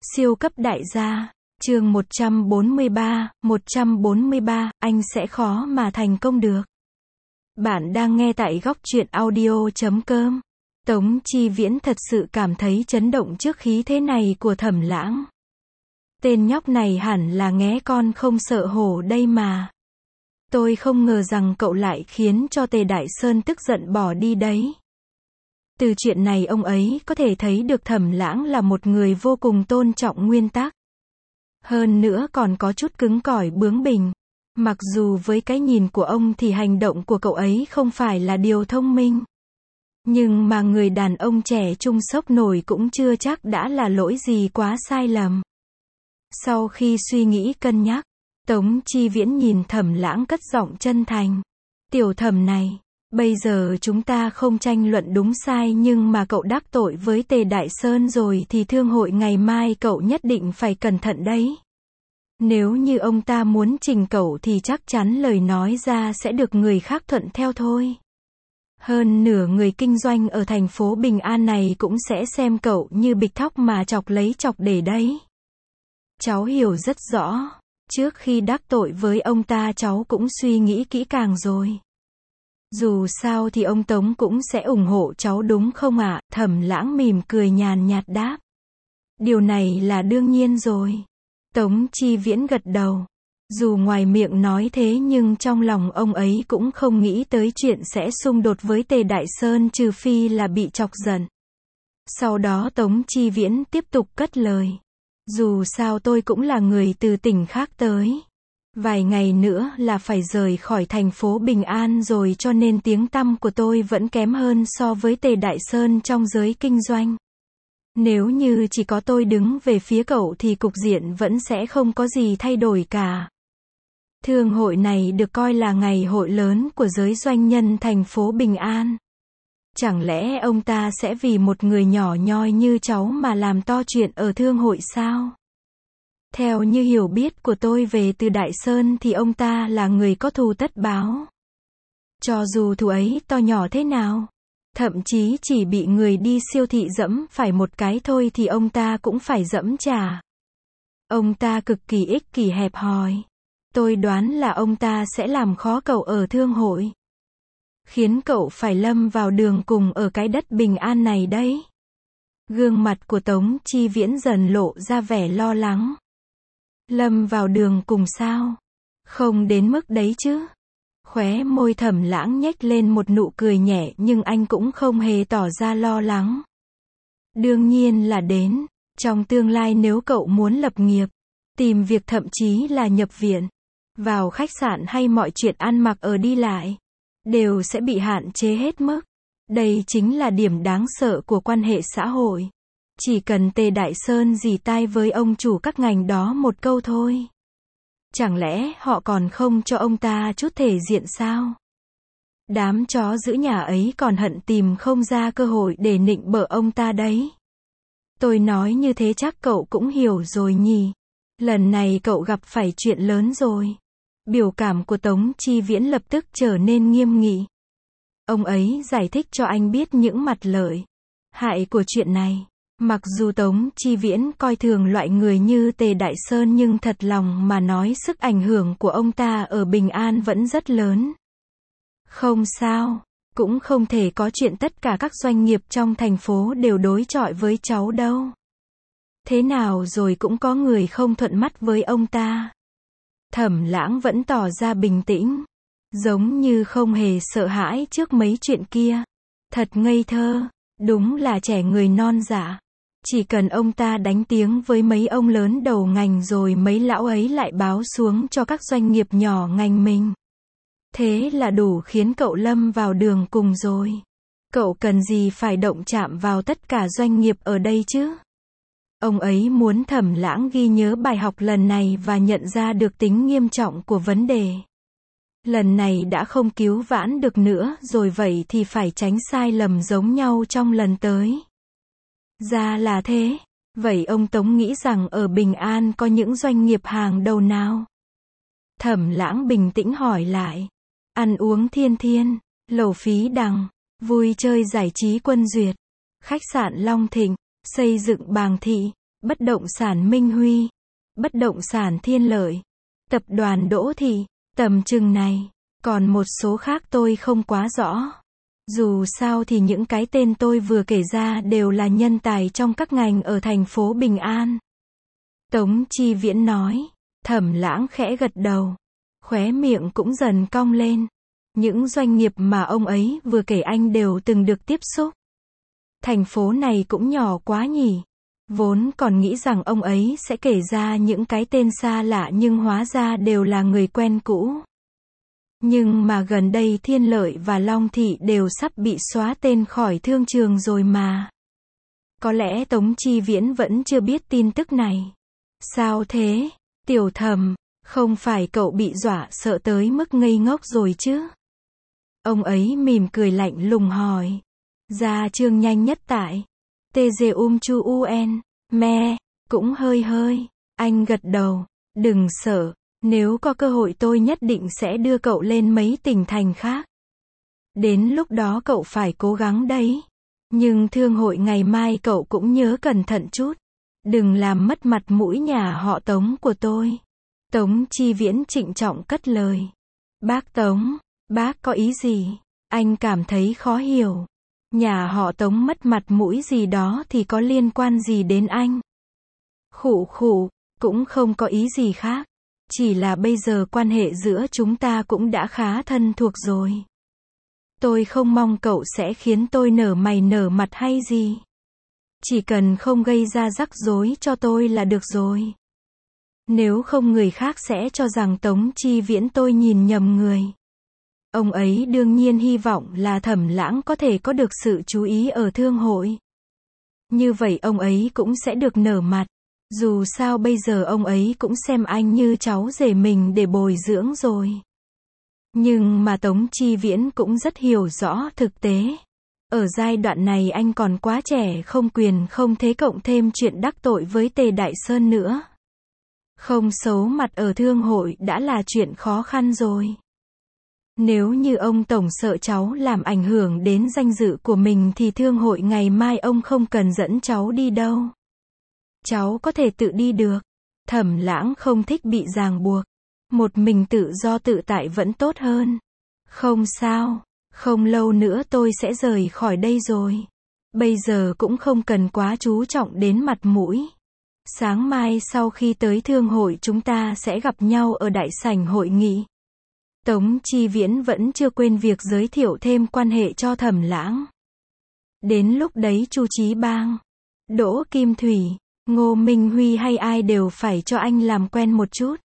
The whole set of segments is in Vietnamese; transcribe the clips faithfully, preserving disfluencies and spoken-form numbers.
Siêu cấp đại gia, chương một trăm bốn mươi ba, một trăm bốn mươi ba, anh sẽ khó mà thành công được. Bạn đang nghe tại góc truyện audio chấm com. Tống Chi Viễn thật sự cảm thấy chấn động trước khí thế này của Thẩm Lãng. Tên nhóc này hẳn là nghé con không sợ hổ đây mà. Tôi không ngờ rằng cậu lại khiến cho Tề Đại Sơn tức giận bỏ đi đấy. Từ chuyện này ông ấy có thể thấy được Thẩm Lãng là một người vô cùng tôn trọng nguyên tắc. Hơn nữa còn có chút cứng cỏi bướng bỉnh. Mặc dù với cái nhìn của ông thì hành động của cậu ấy không phải là điều thông minh. Nhưng mà người đàn ông trẻ trung sốc nổi cũng chưa chắc đã là lỗi gì quá sai lầm. Sau khi suy nghĩ cân nhắc, Tống Chi Viễn nhìn Thẩm Lãng cất giọng chân thành. Tiểu Thẩm này, bây giờ chúng ta không tranh luận đúng sai nhưng mà cậu đắc tội với Tề Đại Sơn rồi thì thương hội ngày mai cậu nhất định phải cẩn thận đấy. Nếu như ông ta muốn trình cậu thì chắc chắn lời nói ra sẽ được người khác thuận theo thôi. Hơn nửa người kinh doanh ở thành phố Bình An này cũng sẽ xem cậu như bịch thóc mà chọc lấy chọc để đấy. Cháu hiểu rất rõ. Trước khi đắc tội với ông ta cháu cũng suy nghĩ kỹ càng rồi. Dù sao thì ông Tống cũng sẽ ủng hộ cháu đúng không ạ? Thẩm Lãng mỉm cười nhàn nhạt đáp. Điều này là đương nhiên rồi. Tống Chi Viễn gật đầu. Dù ngoài miệng nói thế nhưng trong lòng ông ấy cũng không nghĩ tới chuyện sẽ xung đột với Tề Đại Sơn trừ phi là bị chọc giận. Sau đó Tống Chi Viễn tiếp tục cất lời. Dù sao tôi cũng là người từ tỉnh khác tới. Vài ngày nữa là phải rời khỏi thành phố Bình An rồi cho nên tiếng tăm của tôi vẫn kém hơn so với Tề Đại Sơn trong giới kinh doanh. Nếu như chỉ có tôi đứng về phía cậu thì cục diện vẫn sẽ không có gì thay đổi cả. Thương hội này được coi là ngày hội lớn của giới doanh nhân thành phố Bình An. Chẳng lẽ ông ta sẽ vì một người nhỏ nhoi như cháu mà làm to chuyện ở thương hội sao? Theo như hiểu biết của tôi về Từ Đại Sơn thì ông ta là người có thù tất báo. Cho dù thù ấy to nhỏ thế nào, thậm chí chỉ bị người đi siêu thị dẫm phải một cái thôi thì ông ta cũng phải dẫm trả. Ông ta cực kỳ ích kỷ hẹp hòi. Tôi đoán là ông ta sẽ làm khó cậu ở thương hội. Khiến cậu phải lâm vào đường cùng ở cái đất Bình An này đấy. Gương mặt của Tống Chi Viễn dần lộ ra vẻ lo lắng. Lâm vào đường cùng sao? Không đến mức đấy chứ. Khóe môi Thẩm Lãng nhếch lên một nụ cười nhẹ nhưng anh cũng không hề tỏ ra lo lắng. Đương nhiên là đến. Trong tương lai nếu cậu muốn lập nghiệp, tìm việc thậm chí là nhập viện, vào khách sạn hay mọi chuyện ăn mặc ở đi lại, đều sẽ bị hạn chế hết mức. Đây chính là điểm đáng sợ của quan hệ xã hội. Chỉ cần Tề Đại Sơn rỉ tai với ông chủ các ngành đó một câu thôi. Chẳng lẽ họ còn không cho ông ta chút thể diện sao? Đám chó giữ nhà ấy còn hận tìm không ra cơ hội để nịnh bợ ông ta đấy. Tôi nói như thế chắc cậu cũng hiểu rồi nhỉ. Lần này cậu gặp phải chuyện lớn rồi. Biểu cảm của Tống Chi Viễn lập tức trở nên nghiêm nghị. Ông ấy giải thích cho anh biết những mặt lợi, hại của chuyện này. Mặc dù Tống Chi Viễn coi thường loại người như Tề Đại Sơn nhưng thật lòng mà nói sức ảnh hưởng của ông ta ở Bình An vẫn rất lớn. Không sao, cũng không thể có chuyện tất cả các doanh nghiệp trong thành phố đều đối chọi với cháu đâu. Thế nào rồi cũng có người không thuận mắt với ông ta. Thẩm Lãng vẫn tỏ ra bình tĩnh, giống như không hề sợ hãi trước mấy chuyện kia. Thật ngây thơ, đúng là trẻ người non dạ. Chỉ cần ông ta đánh tiếng với mấy ông lớn đầu ngành rồi mấy lão ấy lại báo xuống cho các doanh nghiệp nhỏ ngành mình. Thế là đủ khiến cậu lâm vào đường cùng rồi. Cậu cần gì phải động chạm vào tất cả doanh nghiệp ở đây chứ? Ông ấy muốn Thẩm Lãng ghi nhớ bài học lần này và nhận ra được tính nghiêm trọng của vấn đề. Lần này đã không cứu vãn được nữa rồi vậy thì phải tránh sai lầm giống nhau trong lần tới. Ra là thế. Vậy ông Tống nghĩ rằng ở Bình An có những doanh nghiệp hàng đầu nào? Thẩm Lãng bình tĩnh hỏi lại. Ăn uống Thiên Thiên, lẩu Phí Đằng, vui chơi giải trí Quân Duyệt, khách sạn Long Thịnh, xây dựng Bàng Thị, Bất động sản Minh Huy, bất động sản Thiên Lợi, tập đoàn Đỗ Thị, tầm chừng này. Còn một số khác tôi không quá rõ. Dù sao thì những cái tên tôi vừa kể ra đều là nhân tài trong các ngành ở thành phố Bình An. Tống Chi Viễn nói. Thẩm Lãng khẽ gật đầu. Khóe miệng cũng dần cong lên. Những doanh nghiệp mà ông ấy vừa kể anh đều từng được tiếp xúc. Thành phố này cũng nhỏ quá nhỉ. Vốn còn nghĩ rằng ông ấy sẽ kể ra những cái tên xa lạ nhưng hóa ra đều là người quen cũ. Nhưng mà gần đây Thiên Lợi và Long Thị đều sắp bị xóa tên khỏi thương trường rồi mà. Có lẽ Tống Chi Viễn vẫn chưa biết tin tức này. Sao thế? Tiểu Thẩm, không phải cậu bị dọa sợ tới mức ngây ngốc rồi chứ? Ông ấy mỉm cười lạnh lùng hỏi. Gia Trương nhanh nhất tại. Tê dê um chu un, me, cũng hơi hơi. Anh gật đầu. Đừng sợ. Nếu có cơ hội tôi nhất định sẽ đưa cậu lên mấy tỉnh thành khác. Đến lúc đó cậu phải cố gắng đấy. Nhưng thương hội ngày mai cậu cũng nhớ cẩn thận chút. Đừng làm mất mặt mũi nhà họ Tống của tôi. Tống Chi Viễn trịnh trọng cất lời. Bác Tống, bác có ý gì? Anh cảm thấy khó hiểu. Nhà họ Tống mất mặt mũi gì đó thì có liên quan gì đến anh? Khụ khụ, cũng không có ý gì khác. Chỉ là bây giờ quan hệ giữa chúng ta cũng đã khá thân thuộc rồi. Tôi không mong cậu sẽ khiến tôi nở mày nở mặt hay gì. Chỉ cần không gây ra rắc rối cho tôi là được rồi. Nếu không người khác sẽ cho rằng Tống Chi Viễn tôi nhìn nhầm người. Ông ấy đương nhiên hy vọng là Thẩm Lãng có thể có được sự chú ý ở thương hội. Như vậy ông ấy cũng sẽ được nở mặt. Dù sao bây giờ ông ấy cũng xem anh như cháu rể mình để bồi dưỡng rồi. Nhưng mà Tống Chi Viễn cũng rất hiểu rõ thực tế. Ở giai đoạn này anh còn quá trẻ, không quyền không thế, cộng thêm chuyện đắc tội với Tề Đại Sơn nữa. Không xấu mặt ở thương hội đã là chuyện khó khăn rồi. Nếu như ông tổng sợ cháu làm ảnh hưởng đến danh dự của mình thì thương hội ngày mai ông không cần dẫn cháu đi đâu. Cháu có thể tự đi được. Thẩm Lãng không thích bị ràng buộc. Một mình tự do tự tại vẫn tốt hơn. Không sao, không lâu nữa tôi sẽ rời khỏi đây rồi. Bây giờ cũng không cần quá chú trọng đến mặt mũi. Sáng mai sau khi tới thương hội chúng ta sẽ gặp nhau ở đại sảnh hội nghị. Tống Chi Viễn vẫn chưa quên việc giới thiệu thêm quan hệ cho Thẩm Lãng. Đến lúc đấy Chu Chí Bang, Đỗ Kim Thủy, Ngô Minh Huy hay ai đều phải cho anh làm quen một chút.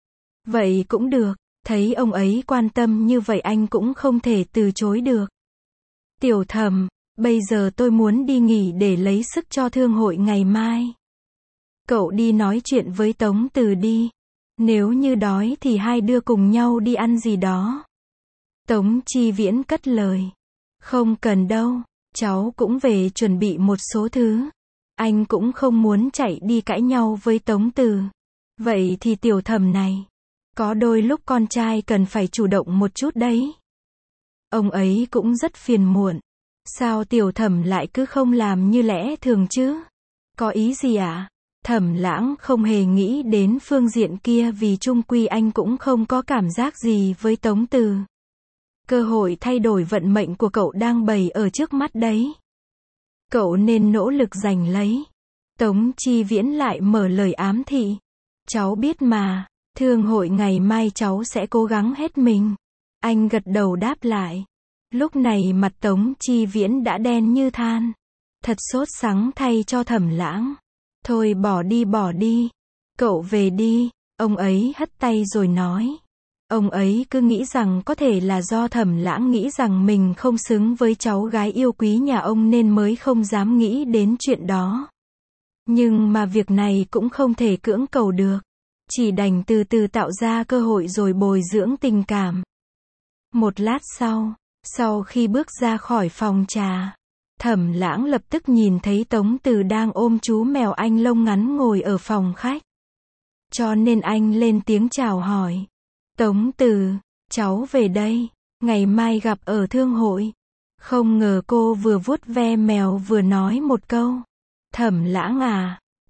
Vậy cũng được, thấy ông ấy quan tâm như vậy anh cũng không thể từ chối được. Tiểu Thẩm, bây giờ tôi muốn đi nghỉ để lấy sức cho thương hội ngày mai. Cậu đi nói chuyện với Tống Từ đi. Nếu như đói thì hai đứa cùng nhau đi ăn gì đó. Tống Chi Viễn cất lời. Không cần đâu, cháu cũng về chuẩn bị một số thứ. Anh cũng không muốn chạy đi cãi nhau với Tống Từ. Vậy thì Tiểu Thẩm này, có đôi lúc con trai cần phải chủ động một chút đấy. Ông ấy cũng rất phiền muộn. Sao Tiểu Thẩm lại cứ không làm như lẽ thường chứ? Có ý gì ạ? À? Thẩm Lãng không hề nghĩ đến phương diện kia vì chung quy anh cũng không có cảm giác gì với Tống Từ. Cơ hội thay đổi vận mệnh của cậu đang bày ở trước mắt đấy. Cậu nên nỗ lực giành lấy. Tống Chi Viễn lại mở lời ám thị. Cháu biết mà, thương hội ngày mai cháu sẽ cố gắng hết mình. Anh gật đầu đáp lại. Lúc này mặt Tống Chi Viễn đã đen như than. Thật sốt sắng thay cho Thẩm Lãng. Thôi bỏ đi bỏ đi. Cậu về đi. Ông ấy hất tay rồi nói. Ông ấy cứ nghĩ rằng có thể là do Thẩm Lãng nghĩ rằng mình không xứng với cháu gái yêu quý nhà ông nên mới không dám nghĩ đến chuyện đó. Nhưng mà việc này cũng không thể cưỡng cầu được. Chỉ đành từ từ tạo ra cơ hội rồi bồi dưỡng tình cảm. Một lát sau, sau khi bước ra khỏi phòng trà, Thẩm Lãng lập tức nhìn thấy Tống Từ đang ôm chú mèo Anh lông ngắn ngồi ở phòng khách. Cho nên anh lên tiếng chào hỏi. Tống Từ, cháu về đây, ngày mai gặp ở thương hội. Không ngờ cô vừa vuốt ve mèo vừa nói một câu. Thẩm Lãng à,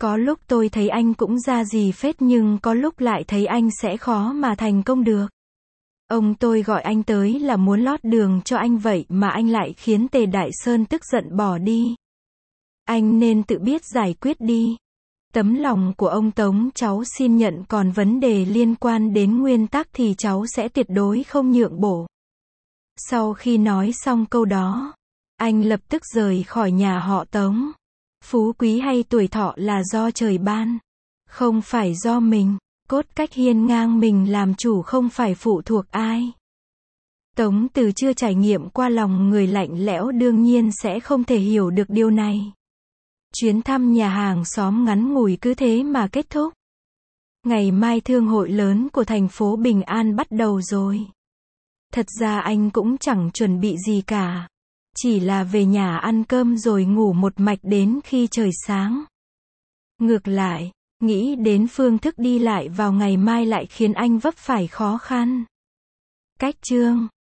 Có lúc tôi thấy anh cũng ra gì phết nhưng có lúc lại thấy anh sẽ khó mà thành công được. Ông tôi gọi anh tới là muốn lót đường cho anh vậy mà anh lại khiến Tề Đại Sơn tức giận bỏ đi. Anh nên tự biết giải quyết đi. Tấm lòng của ông Tống cháu xin nhận, còn vấn đề liên quan đến nguyên tắc thì cháu sẽ tuyệt đối không nhượng bộ. Sau khi nói xong câu đó, anh lập tức rời khỏi nhà họ Tống. Phú quý hay tuổi thọ là do trời ban, không phải do mình. Cốt cách hiên ngang mình làm chủ, không phải phụ thuộc ai. Tống Từ chưa trải nghiệm qua lòng người lạnh lẽo đương nhiên sẽ không thể hiểu được điều này. Chuyến thăm nhà hàng xóm ngắn ngủi cứ thế mà kết thúc. Ngày mai thương hội lớn của thành phố Bình An bắt đầu rồi. Thật ra anh cũng chẳng chuẩn bị gì cả. Chỉ là về nhà ăn cơm rồi ngủ một mạch đến khi trời sáng. Ngược lại, nghĩ đến phương thức đi lại vào ngày mai lại khiến anh vấp phải khó khăn. Cách chương